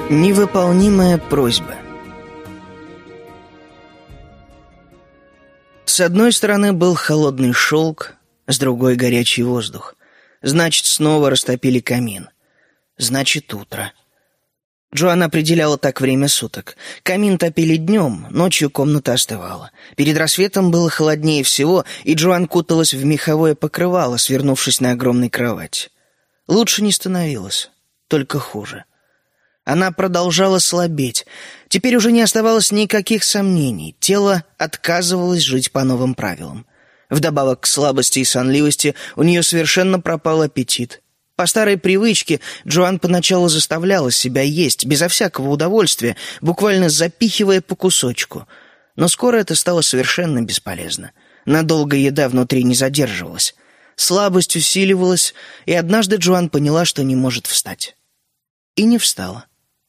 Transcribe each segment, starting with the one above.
Невыполнимая просьба. С одной стороны был холодный шелк, с другой — горячий воздух. Значит, снова растопили камин. Значит, утро. Джоан определяла так время суток. Камин топили днем, ночью комната остывала. Перед рассветом было холоднее всего, и Джоан куталась в меховое покрывало, свернувшись на огромной кровати. Лучше не становилось, только хуже. Она продолжала слабеть. Теперь уже не оставалось никаких сомнений. Тело отказывалось жить по новым правилам. Вдобавок к слабости и сонливости у нее совершенно пропал аппетит. По старой привычке Джоан поначалу заставляла себя есть, безо всякого удовольствия, буквально запихивая по кусочку. Но скоро это стало совершенно бесполезно. Надолго еда внутри не задерживалась. Слабость усиливалась, и однажды Джоан поняла, что не может встать. И не встала.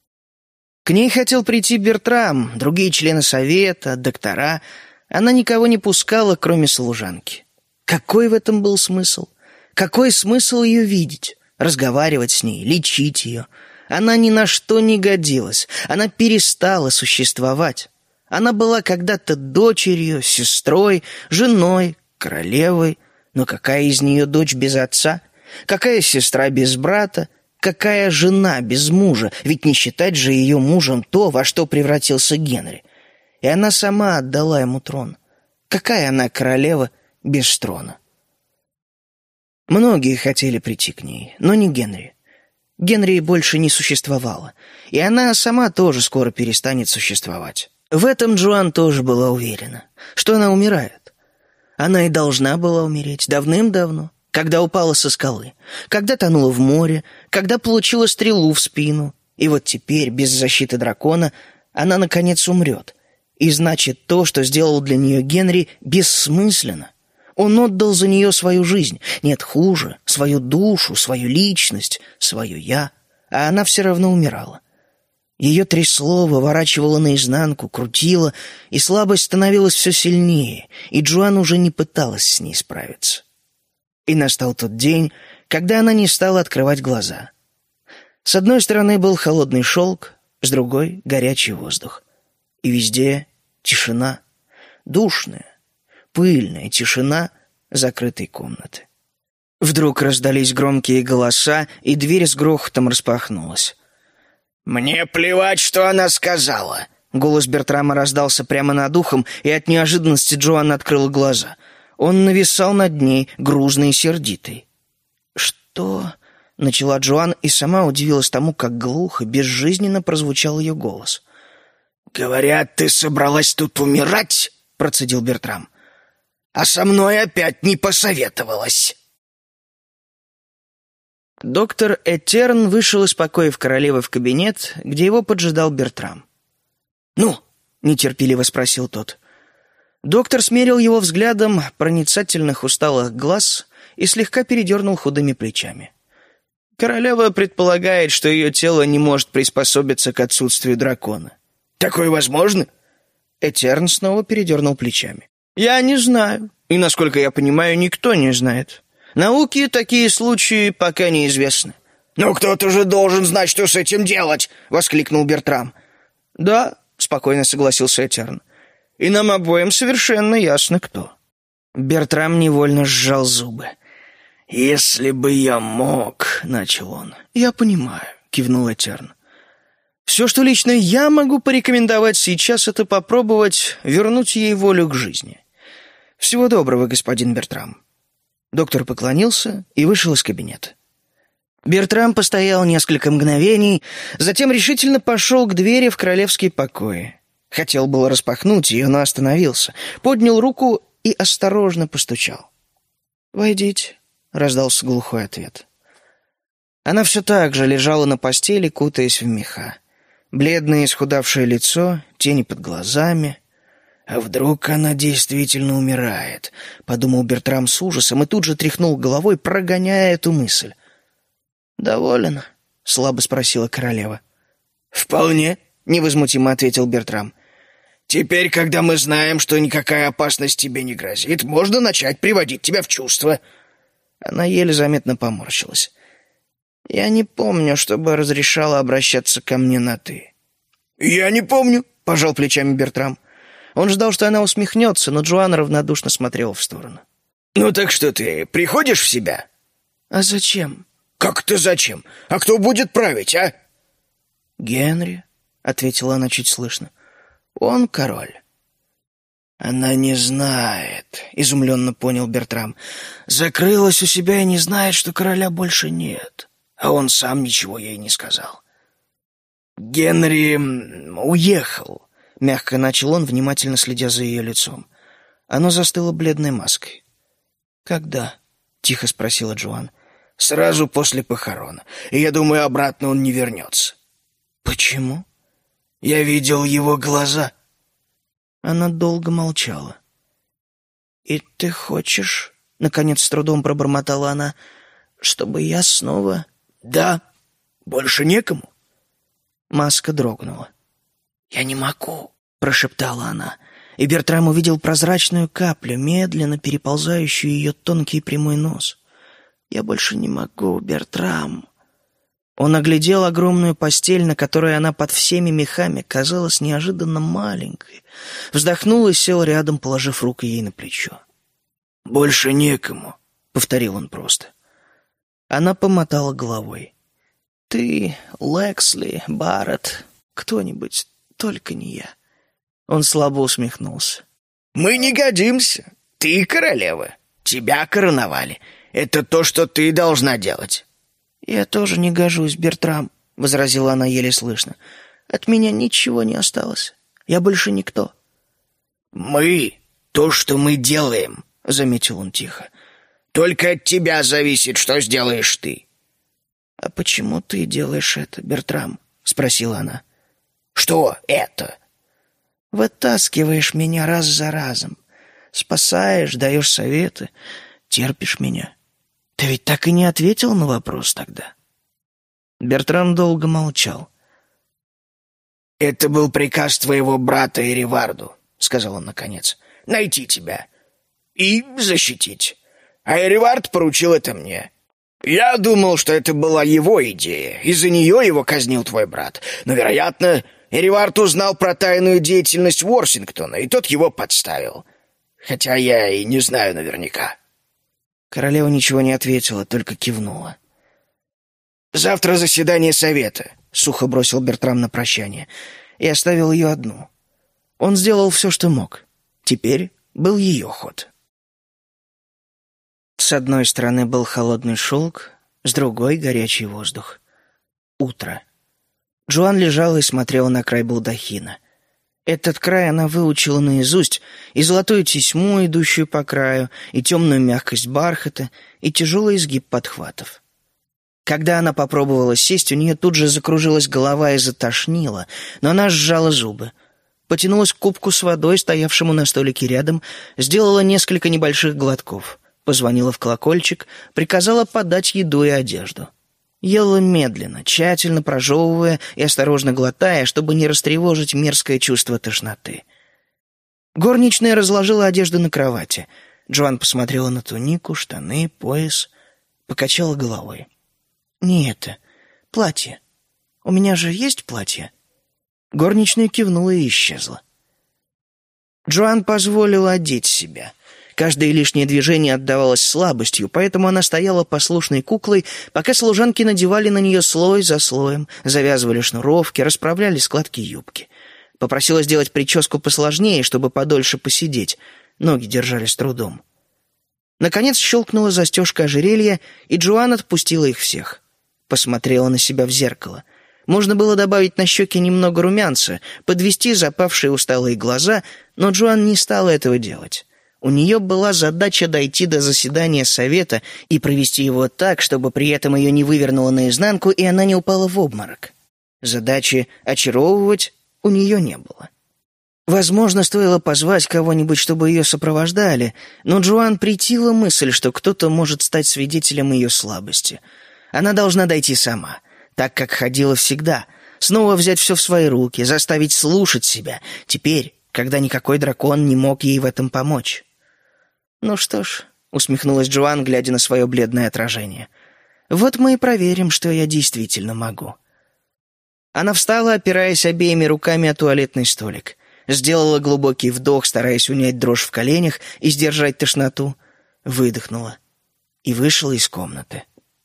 К ней хотел прийти Бертрам, другие члены совета, доктора. Она никого не пускала, кроме служанки. Какой в этом был смысл? Какой смысл ее видеть, разговаривать с ней, лечить ее? Она ни на что не годилась. Она перестала существовать. Она была когда-то дочерью, сестрой, женой, королевой. Но какая из нее дочь без отца? Какая сестра без брата? Какая жена без мужа? Ведь не считать же ее мужем то, во что превратился Генри. И она сама отдала ему трон. Какая она королева без трона? Многие хотели прийти к ней, но не Генри. Генри больше не существовало, и она сама тоже скоро перестанет существовать. В этом Джоан тоже была уверена, что она умирает. Она и должна была умереть давным-давно, когда упала со скалы, когда тонула в море, когда получила стрелу в спину. И вот теперь, без защиты дракона, она, наконец, умрет. И значит, то, что сделал для нее Генри, бессмысленно. Он отдал за нее свою жизнь. Нет, хуже, свою душу, свою личность, свое «я». А она все равно умирала. Ее трясло, выворачивало наизнанку, крутило, и слабость становилась все сильнее, и Джоан уже не пыталась с ней справиться. И настал тот день, когда она не стала открывать глаза. С одной стороны был холодный шелк, с другой — горячий воздух. И везде тишина, душная, пыльная тишина закрытой комнаты. Вдруг раздались громкие голоса, и дверь с грохотом распахнулась. «Мне плевать, что она сказала!» Голос Бертрама раздался прямо над ухом, и от неожиданности Джоан открыла глаза. Он нависал над ней, грузный и сердитый. «Что?» — начала Джоан, и сама удивилась тому, как глухо, безжизненно прозвучал ее голос. «Говорят, ты собралась тут умирать?» — процедил Бертрам. «А со мной опять не посоветовалась». Доктор Этерн вышел из покоев королевы в кабинет, где его поджидал Бертрам. «Ну?» — нетерпеливо спросил тот. Доктор смерил его взглядом проницательных усталых глаз и слегка передернул худыми плечами. Королева предполагает, что ее тело не может приспособиться к отсутствию дракона. «Такое возможно?» Этерн снова передернул плечами. «Я не знаю. И, насколько я понимаю, никто не знает. Науке такие случаи пока неизвестны». «Но кто-то же должен знать, что с этим делать!» — воскликнул Бертрам. «Да», — спокойно согласился Этерн. «И нам обоим совершенно ясно, кто». Бертрам невольно сжал зубы. «Если бы я мог...» — начал он. «Я понимаю», — кивнул Этерн. «Все, что лично я могу порекомендовать сейчас, это попробовать вернуть ей волю к жизни. Всего доброго, господин Бертрам». Доктор поклонился и вышел из кабинета. Бертрам постоял несколько мгновений, затем решительно пошел к двери в королевские покои. Хотел было распахнуть ее, но остановился, поднял руку и осторожно постучал. «Войдите», — раздался глухой ответ. Она все так же лежала на постели, кутаясь в меха. Бледное исхудавшее лицо, тени под глазами. «А вдруг она действительно умирает?» — подумал Бертрам с ужасом и тут же тряхнул головой, прогоняя эту мысль. «Доволен?» — слабо спросила королева. «Вполне», — невозмутимо ответил Бертрам. «Теперь, когда мы знаем, что никакая опасность тебе не грозит, можно начать приводить тебя в чувство». Она еле заметно поморщилась. Я не помню, чтобы разрешала обращаться ко мне на «ты». «Я не помню», — пожал плечами Бертрам. Он ждал, что она усмехнется, но Джоанна равнодушно смотрела в сторону. «Ну так что, ты приходишь в себя?» «А зачем?» «Как это зачем? А кто будет править, а?» «Генри», — ответила она чуть слышно. «Он король». «Она не знает», — изумленно понял Бертрам. «Закрылась у себя и не знает, что короля больше нет. А он сам ничего ей не сказал». «Генри уехал», — мягко начал он, внимательно следя за ее лицом. Оно застыло бледной маской. «Когда?» — тихо спросила Джоан. «Сразу после похорон. И я думаю, обратно он не вернется». «Почему?» «Я видел его глаза». Она долго молчала. «И ты хочешь, — наконец с трудом пробормотала она, — чтобы я снова...» «Да, больше некому». Маска дрогнула. «Я не могу», — прошептала она, и Бертрам увидел прозрачную каплю, медленно переползающую ее тонкий прямой нос. «Я больше не могу, Бертрам». Он оглядел огромную постель, на которой она под всеми мехами казалась неожиданно маленькой, вздохнул и сел рядом, положив руку ей на плечо. «Больше некому», — повторил он просто. Она помотала головой. «Ты, Лексли, Барретт, кто-нибудь, только не я». Он слабо усмехнулся. «Мы не годимся. Ты королева. Тебя короновали. Это то, что ты должна делать». «Я тоже не гожусь, Бертрам», — возразила она еле слышно. «От меня ничего не осталось. Я больше никто». «Мы — то, что мы делаем», — заметил он тихо. «Только от тебя зависит, что сделаешь ты». «А почему ты делаешь это, Бертрам?» — спросила она. «Что это?» «Вытаскиваешь меня раз за разом. Спасаешь, даешь советы, терпишь меня. Ты ведь так и не ответил на вопрос тогда». Бертрам долго молчал. «Это был приказ твоего брата Эриварду», — сказал он наконец, — «найти тебя и защитить. А Эривард поручил это мне. Я думал, что это была его идея. Из-за нее его казнил твой брат. Но, вероятно, Эривард узнал про тайную деятельность Ворсингтона, и тот его подставил. Хотя я и не знаю наверняка». Королева ничего не ответила, только кивнула. «Завтра заседание совета», — сухо бросил Бертрам на прощание, и оставил ее одну. Он сделал все, что мог. Теперь был ее ход. С одной стороны был холодный шелк, с другой — горячий воздух. Утро. Джоан лежала и смотрела на край балдахина. Этот край она выучила наизусть, и золотую тесьму, идущую по краю, и темную мягкость бархата, и тяжелый изгиб подхватов. Когда она попробовала сесть, у нее тут же закружилась голова и затошнило, но она сжала зубы. Потянулась к кубку с водой, стоявшему на столике рядом, сделала несколько небольших глотков, позвонила в колокольчик, приказала подать еду и одежду. Ела медленно, тщательно прожевывая и осторожно глотая, чтобы не растревожить мерзкое чувство тошноты. Горничная разложила одежду на кровати. Джоан посмотрела на тунику, штаны, пояс, покачала головой. «Не это. Платье. У меня же есть платье?» Горничная кивнула и исчезла. Джоан позволила одеть себя. Каждое лишнее движение отдавалось слабостью, поэтому она стояла послушной куклой, пока служанки надевали на нее слой за слоем, завязывали шнуровки, расправляли складки юбки. Попросила сделать прическу посложнее, чтобы подольше посидеть. Ноги держали с трудом. Наконец щелкнула застежка ожерелья, и Джоан отпустила их всех. Посмотрела на себя в зеркало. Можно было добавить на щеки немного румянца, подвести запавшие усталые глаза, но Джоан не стала этого делать. У нее была задача дойти до заседания совета и провести его так, чтобы при этом ее не вывернуло наизнанку, и она не упала в обморок. Задачи очаровывать у нее не было. Возможно, стоило позвать кого-нибудь, чтобы ее сопровождали, но Джоан претила мысль, что кто-то может стать свидетелем ее слабости. Она должна дойти сама, так как ходила всегда, снова взять все в свои руки, заставить слушать себя, теперь, когда никакой дракон не мог ей в этом помочь. «Ну что ж», — усмехнулась Джоан, глядя на свое бледное отражение, Вот мы и проверим, что я действительно могу». Она встала, опираясь обеими руками о туалетный столик. Сделала глубокий вдох, стараясь унять дрожь в коленях и сдержать тошноту. Выдохнула и вышла из комнаты.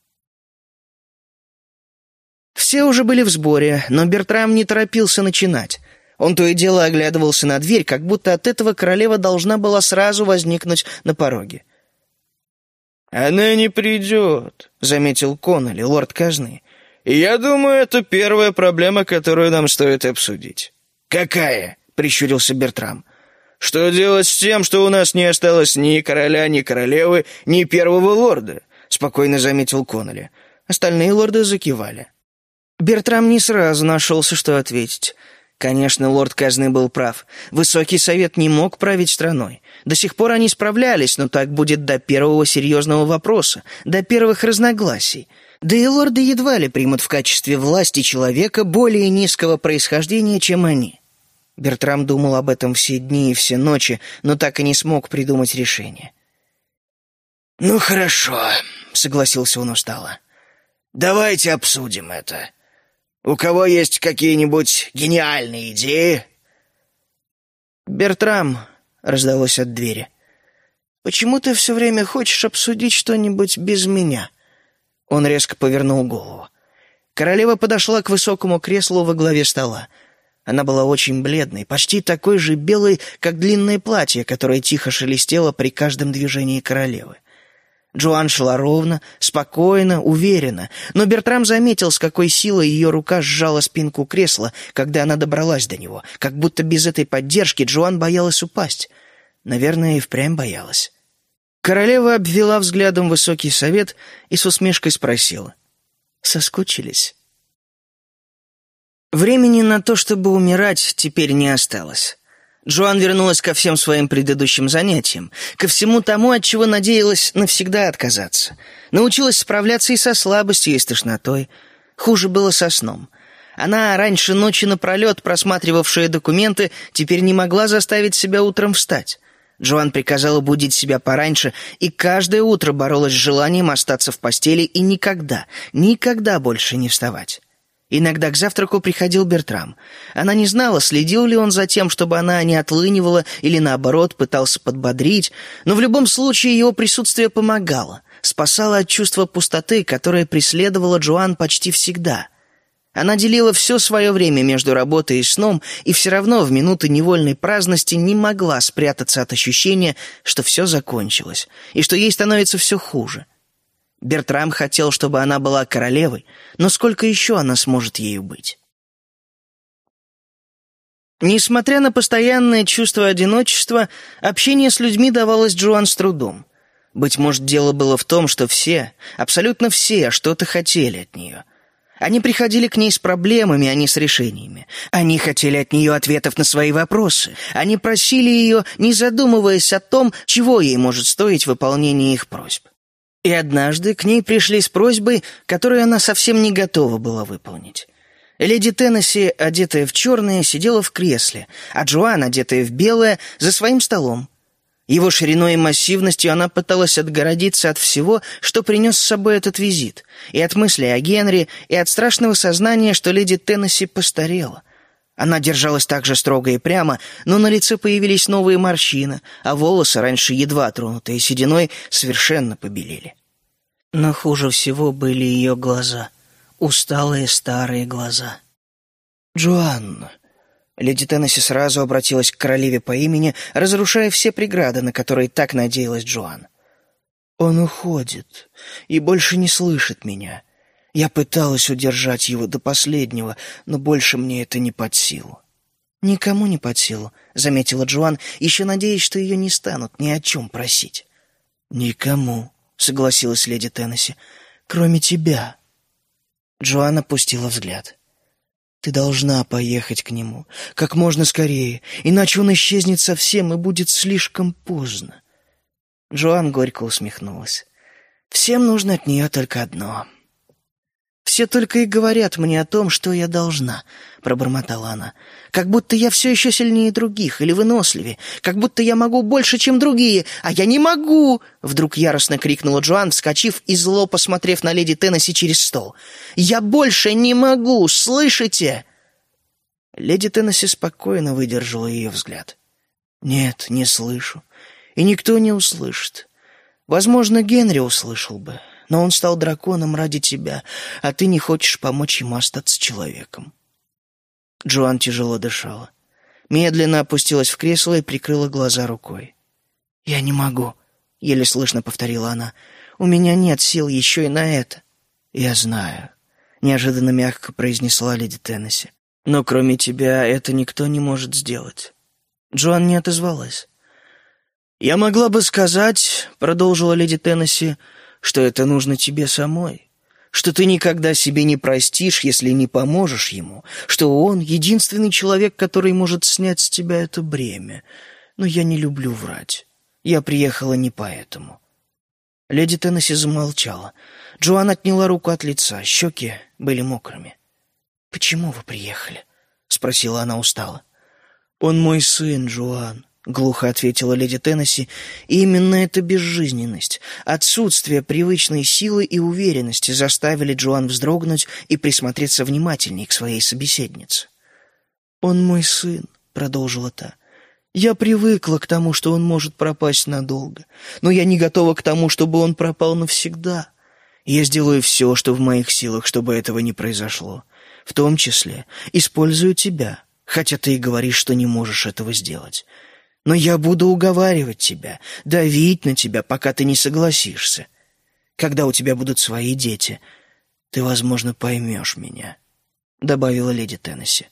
Все уже были в сборе, но Бертрам не торопился начинать. Он то и дело оглядывался на дверь, как будто от этого королева должна была сразу возникнуть на пороге. «Она не придет», — заметил Коннелли, лорд казны. «И я думаю, это первая проблема, которую нам стоит обсудить». «Какая?» — прищурился Бертрам. «Что делать с тем, что у нас не осталось ни короля, ни королевы, ни первого лорда?» — спокойно заметил Коннелли. Остальные лорды закивали. Бертрам не сразу нашелся, что ответить. Конечно, лорд казны был прав. Высокий совет не мог править страной. До сих пор они справлялись, но так будет до первого серьезного вопроса, до первых разногласий. Да и лорды едва ли примут в качестве власти человека более низкого происхождения, чем они. Бертрам думал об этом все дни и все ночи, но так и не смог придумать решение. «Ну хорошо», — согласился он устало. «Давайте обсудим это. У кого есть какие-нибудь гениальные идеи?» «Бертрам», — раздалось от двери, — «почему ты все время хочешь обсудить что-нибудь без меня?» Он резко повернул голову. Королева подошла к высокому креслу во главе стола. Она была очень бледной, почти такой же белой, как длинное платье, которое тихо шелестело при каждом движении королевы. Джоан шла ровно, спокойно, уверенно, но Бертрам заметил, с какой силой ее рука сжала спинку кресла, когда она добралась до него, как будто без этой поддержки Джоан боялась упасть. Наверное, и впрямь боялась. Королева обвела взглядом высокий совет и с усмешкой спросила: «Соскучились?» Времени на то, чтобы умирать, теперь не осталось. Джоан вернулась ко всем своим предыдущим занятиям, ко всему тому, от чего надеялась навсегда отказаться. Научилась справляться и со слабостью, и с тошнотой. Хуже было со сном. Она, раньше ночи напролет просматривавшая документы, теперь не могла заставить себя утром встать. Джоан приказала будить себя пораньше, и каждое утро боролась с желанием остаться в постели и никогда, никогда больше не вставать. Иногда к завтраку приходил Бертрам. Она не знала, следил ли он за тем, чтобы она не отлынивала или, наоборот, пытался подбодрить, но в любом случае его присутствие помогало, спасало от чувства пустоты, которое преследовало Джоан почти всегда. Она делила все свое время между работой и сном, и все равно в минуты невольной праздности не могла спрятаться от ощущения, что все закончилось, и что ей становится все хуже. Бертрам хотел, чтобы она была королевой, но сколько еще она сможет ею быть? Несмотря на постоянное чувство одиночества, общение с людьми давалось Джоан с трудом. Быть может, дело было в том, что все, абсолютно все, что-то хотели от нее. Они приходили к ней с проблемами, а не с решениями. Они хотели от нее ответов на свои вопросы. Они просили ее, не задумываясь о том, чего ей может стоить выполнение их просьб. И однажды к ней пришли с просьбой, которую она совсем не готова была выполнить. Леди Теннесси, одетая в черное, сидела в кресле, а Джоан, одетая в белое, за своим столом. Его шириной и массивностью она пыталась отгородиться от всего, что принес с собой этот визит, и от мысли о Генри, и от страшного сознания, что леди Теннесси постарела. Она держалась так же строго и прямо, но на лице появились новые морщины, а волосы, раньше едва тронутые сединой, совершенно побелели. Но хуже всего были ее глаза, усталые старые глаза. «Джоанна!» Леди Теннесси сразу обратилась к королеве по имени, разрушая все преграды, на которые так надеялась Джоан. «Он уходит и больше не слышит меня. Я пыталась удержать его до последнего, но больше мне это не под силу». «Никому не под силу», — заметила Джоан, еще надеясь, что ее не станут ни о чем просить. «Никому», — согласилась леди Теннесси, — «кроме тебя». Джоан опустила взгляд. «Ты должна поехать к нему как можно скорее, иначе он исчезнет совсем и будет слишком поздно». Джоан горько усмехнулась. «Всем нужно от нее только одно». «Все только и говорят мне о том, что я должна», — пробормотала она. «Как будто я все еще сильнее других или выносливее, как будто я могу больше, чем другие, а я не могу!» Вдруг яростно крикнула Джоан, вскочив и зло посмотрев на леди Теннесси через стол. «Я больше не могу, слышите?» Леди Теннесси спокойно выдержала ее взгляд. «Нет, не слышу. И никто не услышит. Возможно, Генри услышал бы, но он стал драконом ради тебя, а ты не хочешь помочь ему остаться человеком». Джоан тяжело дышала. Медленно опустилась в кресло и прикрыла глаза рукой. «Я не могу», — еле слышно повторила она. «У меня нет сил еще и на это». «Я знаю», — неожиданно мягко произнесла леди Теннесси. «Но кроме тебя это никто не может сделать». Джоан не отозвалась. «Я могла бы сказать, — продолжила леди Теннесси, — что это нужно тебе самой, что ты никогда себе не простишь, если не поможешь ему, что он — единственный человек, который может снять с тебя это бремя. Но я не люблю врать. Я приехала не поэтому». Леди Теннесси замолчала. Джоан отняла руку от лица, щеки были мокрыми. «Почему вы приехали?» — спросила она устало. «Он мой сын, Джоан», — глухо ответила леди Теннесси, и именно эта безжизненность, отсутствие привычной силы и уверенности заставили Джоан вздрогнуть и присмотреться внимательнее к своей собеседнице. «Он мой сын», — продолжила та. «Я привыкла к тому, что он может пропасть надолго, но я не готова к тому, чтобы он пропал навсегда. Я сделаю все, что в моих силах, чтобы этого не произошло. В том числе использую тебя, хотя ты и говоришь, что не можешь этого сделать. Но я буду уговаривать тебя, давить на тебя, пока ты не согласишься. Когда у тебя будут свои дети, ты, возможно, поймешь меня», — добавила леди Теннесси.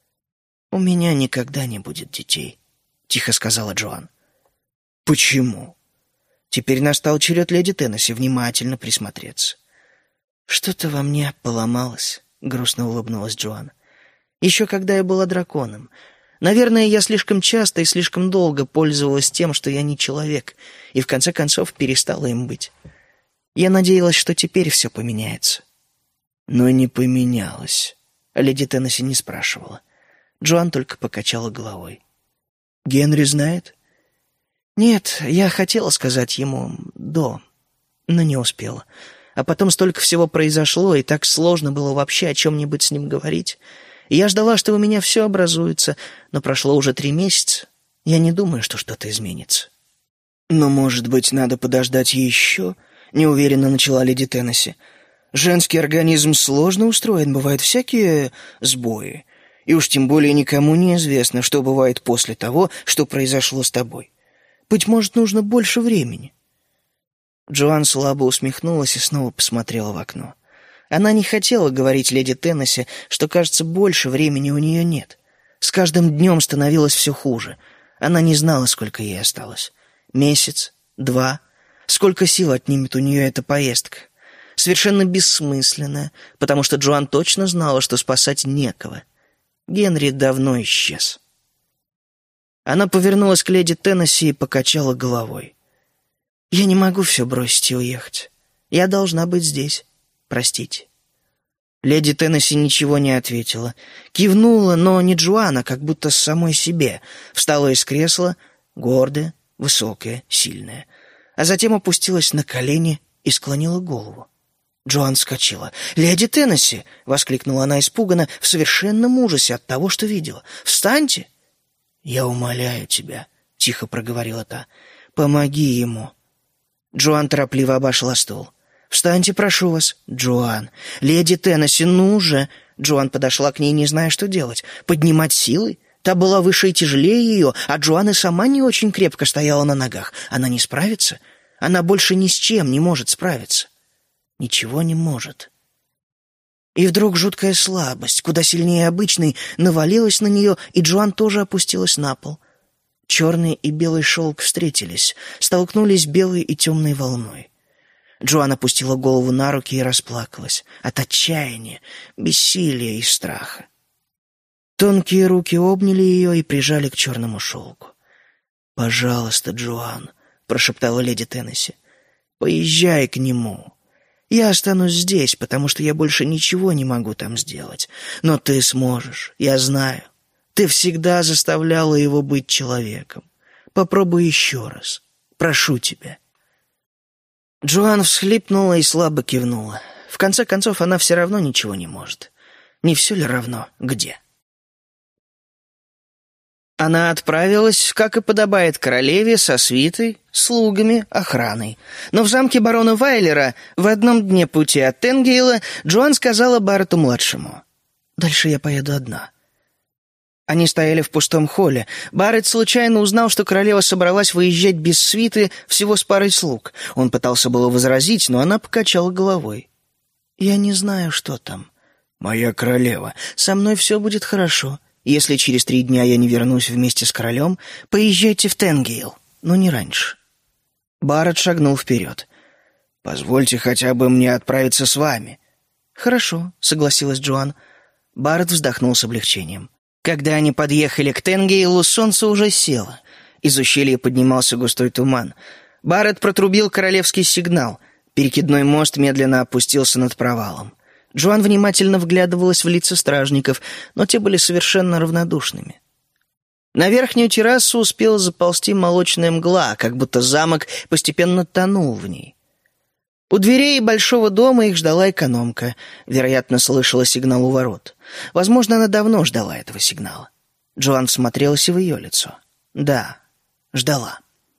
«У меня никогда не будет детей», — тихо сказала Джоан. «Почему?» Теперь настал черед леди Теннесси внимательно присмотреться. «Что-то во мне поломалось», — грустно улыбнулась Джоан. «Еще когда я была драконом. Наверное, я слишком часто и слишком долго пользовалась тем, что я не человек, и в конце концов перестала им быть. Я надеялась, что теперь все поменяется». «Но не поменялось», — леди Теннесси не спрашивала. Джоан только покачала головой. «Генри знает?» «Нет, я хотела сказать ему но не успела. А потом столько всего произошло, и так сложно было вообще о чем-нибудь с ним говорить. И я ждала, что у меня все образуется, но прошло уже 3 месяца. Я не думаю, что что-то изменится». «Но, может быть, надо подождать еще?» — неуверенно начала леди Теннесси. «Женский организм сложно устроен, бывают всякие сбои. И уж тем более никому не известно, что бывает после того, что произошло с тобой. Быть может, нужно больше времени». Джоан слабо усмехнулась и снова посмотрела в окно. Она не хотела говорить леди Теннесси, что, кажется, больше времени у нее нет. С каждым днем становилось все хуже. Она не знала, сколько ей осталось. Месяц? 2? Сколько сил отнимет у нее эта поездка? Совершенно бессмысленная, потому что Джоан точно знала, что спасать некого. Генри давно исчез. Она повернулась к леди Теннесси и покачала головой. «Я не могу все бросить и уехать. Я должна быть здесь. Простите». Леди Теннесси ничего не ответила. Кивнула, но не Джоан, а как будто с самой себе. Встала из кресла, гордая, высокая, сильная. А затем опустилась на колени и склонила голову. Джоан вскочила. «Леди Теннесси!» — воскликнула она испуганно, в совершенном ужасе от того, что видела. «Встаньте!» «Я умоляю тебя», — тихо проговорила та. «Помоги ему». Джоан торопливо обошла стол. «Встаньте, прошу вас». «Джоан! Леди Теннесси, ну же!» Джоан подошла к ней, не зная, что делать. «Поднимать силой?» Та была выше и тяжелее ее, а Джоан и сама не очень крепко стояла на ногах. Она не справится? Она больше ни с чем не может справиться. Ничего не может. И вдруг жуткая слабость, куда сильнее обычной, навалилась на нее, и Джоан тоже опустилась на пол. Черный и белый шелк встретились, столкнулись белой и темной волной. Джоан опустила голову на руки и расплакалась от отчаяния, бессилия и страха. Тонкие руки обняли ее и прижали к черному шелку. «Пожалуйста, Джоан», — прошептала леди Теннесси, — «поезжай к нему. Я останусь здесь, потому что я больше ничего не могу там сделать. Но ты сможешь, я знаю. Ты всегда заставляла его быть человеком. Попробуй еще раз. Прошу тебя». Джоан всхлипнула и слабо кивнула. В конце концов, она все равно ничего не может. Не все ли равно, где? Она отправилась, как и подобает королеве, со свитой, слугами, охраной. Но в замке барона Вайлера в одном дне пути от Тенгейла Джоан сказала Барретту-младшему: «Дальше я поеду одна». Они стояли в пустом холле. Барретт случайно узнал, что королева собралась выезжать без свиты, всего с парой слуг. Он пытался было возразить, но она покачала головой. «Я не знаю, что там». «Моя королева, со мной все будет хорошо. Если через 3 дня я не вернусь вместе с королем, поезжайте в Тенгейл, но не раньше». Барретт шагнул вперед. «Позвольте хотя бы мне отправиться с вами». «Хорошо», — согласилась Джоан. Барретт вздохнул с облегчением. Когда они подъехали к Тенгейлу, солнце уже село. Из ущелья поднимался густой туман. Барретт протрубил королевский сигнал. Перекидной мост медленно опустился над провалом. Джоан внимательно вглядывалась в лица стражников, но те были совершенно равнодушными. На верхнюю террасу успела заползти молочная мгла, как будто замок постепенно тонул в ней. У дверей большого дома их ждала экономка. Вероятно, слышала сигнал у ворот. Возможно, она давно ждала этого сигнала. Джоан всмотрелась в ее лицо. Да, ждала.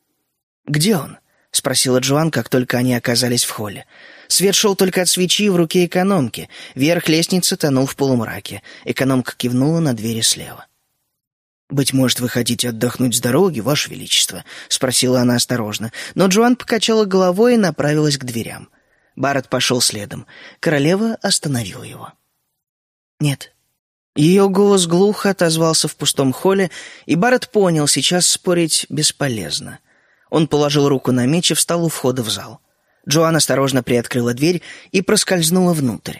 «Где он?» — спросила Джоан, как только они оказались в холле. Свет шел только от свечи в руке экономки. Верх лестницы тонул в полумраке. Экономка кивнула на двери слева. «Быть может, вы хотите отдохнуть с дороги, Ваше Величество?» — спросила она осторожно. Но Джоан покачала головой и направилась к дверям. Барретт пошел следом. Королева остановила его. «Нет». Ее голос глухо отозвался в пустом холле, и Барретт понял, сейчас спорить бесполезно. Он положил руку на меч и встал у входа в зал. Джоан осторожно приоткрыла дверь и проскользнула внутрь.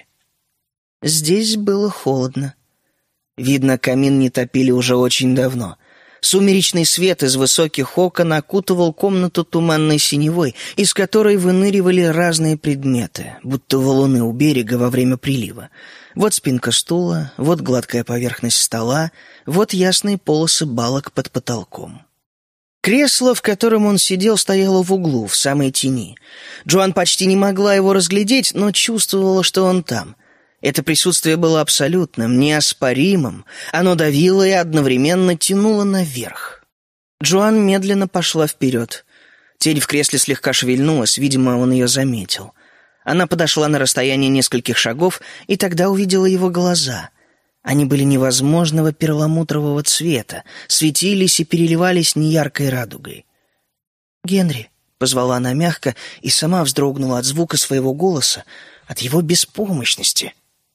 Здесь было холодно. Видно, камин не топили уже очень давно. Сумеречный свет из высоких окон окутывал комнату туманной синевой, из которой выныривали разные предметы, будто валуны у берега во время прилива. Вот спинка стула, вот гладкая поверхность стола, вот ясные полосы балок под потолком. Кресло, в котором он сидел, стояло в углу, в самой тени. Джоан почти не могла его разглядеть, но чувствовала, что он там. Это присутствие было абсолютным, неоспоримым. Оно давило и одновременно тянуло наверх. Джоан медленно пошла вперед. Тень в кресле слегка шевельнулась, видимо, он ее заметил. Она подошла на расстояние нескольких шагов и тогда увидела его глаза. Они были невозможного перламутрового цвета, светились и переливались неяркой радугой. «Генри», — позвала она мягко и сама вздрогнула от звука своего голоса, от его беспомощности.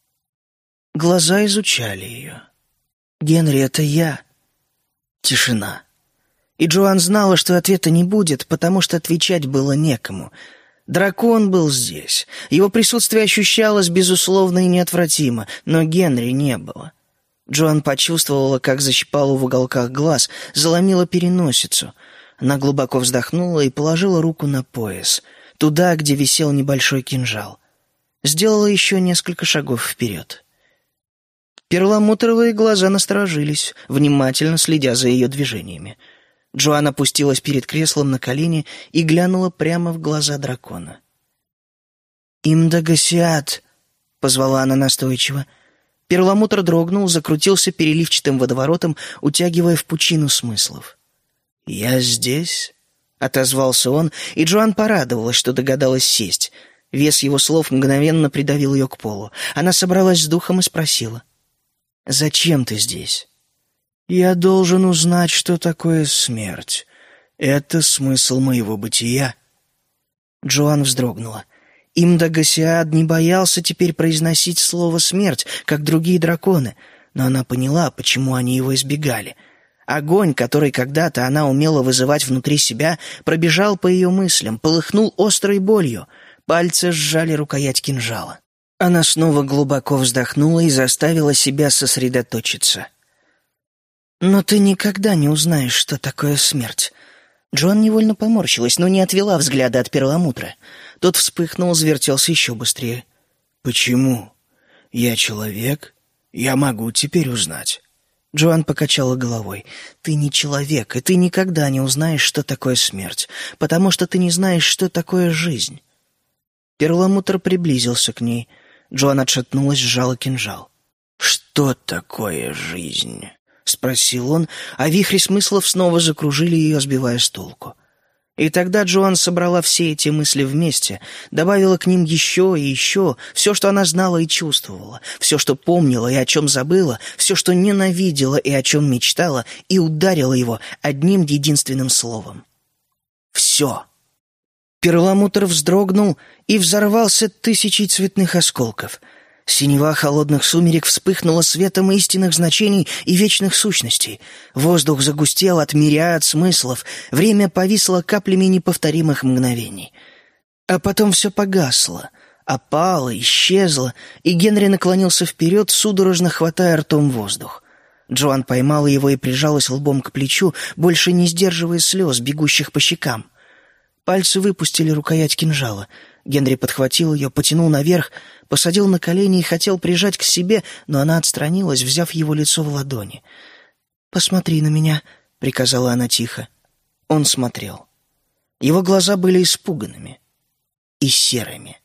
Глаза изучали ее. «Генри, это я». Тишина. И Джоан знала, что ответа не будет, потому что отвечать было некому. Дракон был здесь. Его присутствие ощущалось безусловно и неотвратимо, но Генри не было. Джоан почувствовала, как защипала в уголках глаз, заломила переносицу. Она глубоко вздохнула и положила руку на пояс, туда, где висел небольшой кинжал. Сделала еще несколько шагов вперед. Перламутровые глаза насторожились, внимательно следя за ее движениями. Джоан опустилась перед креслом на колени и глянула прямо в глаза дракона. «Имдагасиат!» — позвала она настойчиво. Перламутр дрогнул, закрутился переливчатым водоворотом, утягивая в пучину смыслов. «Я здесь?» — отозвался он, и Джоан порадовалась, что догадалась сесть. Вес его слов мгновенно придавил ее к полу. Она собралась с духом и спросила: «Зачем ты здесь?» «Я должен узнать, что такое смерть. Это смысл моего бытия». Джоан вздрогнула. Имдагасиад не боялся теперь произносить слово «смерть», как другие драконы, но она поняла, почему они его избегали. Огонь, который когда-то она умела вызывать внутри себя, пробежал по ее мыслям, полыхнул острой болью. Пальцы сжали рукоять кинжала. Она снова глубоко вздохнула и заставила себя сосредоточиться. «Но ты никогда не узнаешь, что такое смерть. Джоан невольно поморщилась, но не отвела взгляда от перламутра. Тот вспыхнул, завертелся еще быстрее. «Почему? Я человек. Я могу теперь узнать». Джоан покачала головой. «Ты не человек, и ты никогда не узнаешь, что такое смерть, потому что ты не знаешь, что такое жизнь». Перламутр приблизился к ней. Джоан отшатнулась, сжала кинжал. «Что такое жизнь?» — спросил он, а вихри смыслов снова закружили ее, сбивая с толку. И тогда Джоан собрала все эти мысли вместе, добавила к ним еще и еще, все, что она знала и чувствовала, все, что помнила и о чем забыла, все, что ненавидела и о чем мечтала, и ударила его одним единственным словом. «Все». Перламутр вздрогнул и взорвался тысячей цветных осколков. Синева холодных сумерек вспыхнула светом истинных значений и вечных сущностей. Воздух загустел от мириад смыслов, время повисло каплями неповторимых мгновений. А потом все погасло, опало, исчезло, и Генри наклонился вперед, судорожно хватая ртом воздух. Джоан поймала его и прижалась лбом к плечу, больше не сдерживая слез, бегущих по щекам. Пальцы выпустили рукоять кинжала. Генри подхватил ее, потянул наверх, посадил на колени и хотел прижать к себе, но она отстранилась, взяв его лицо в ладони. «Посмотри на меня», — приказала она тихо. Он смотрел. Его глаза были испуганными и серыми.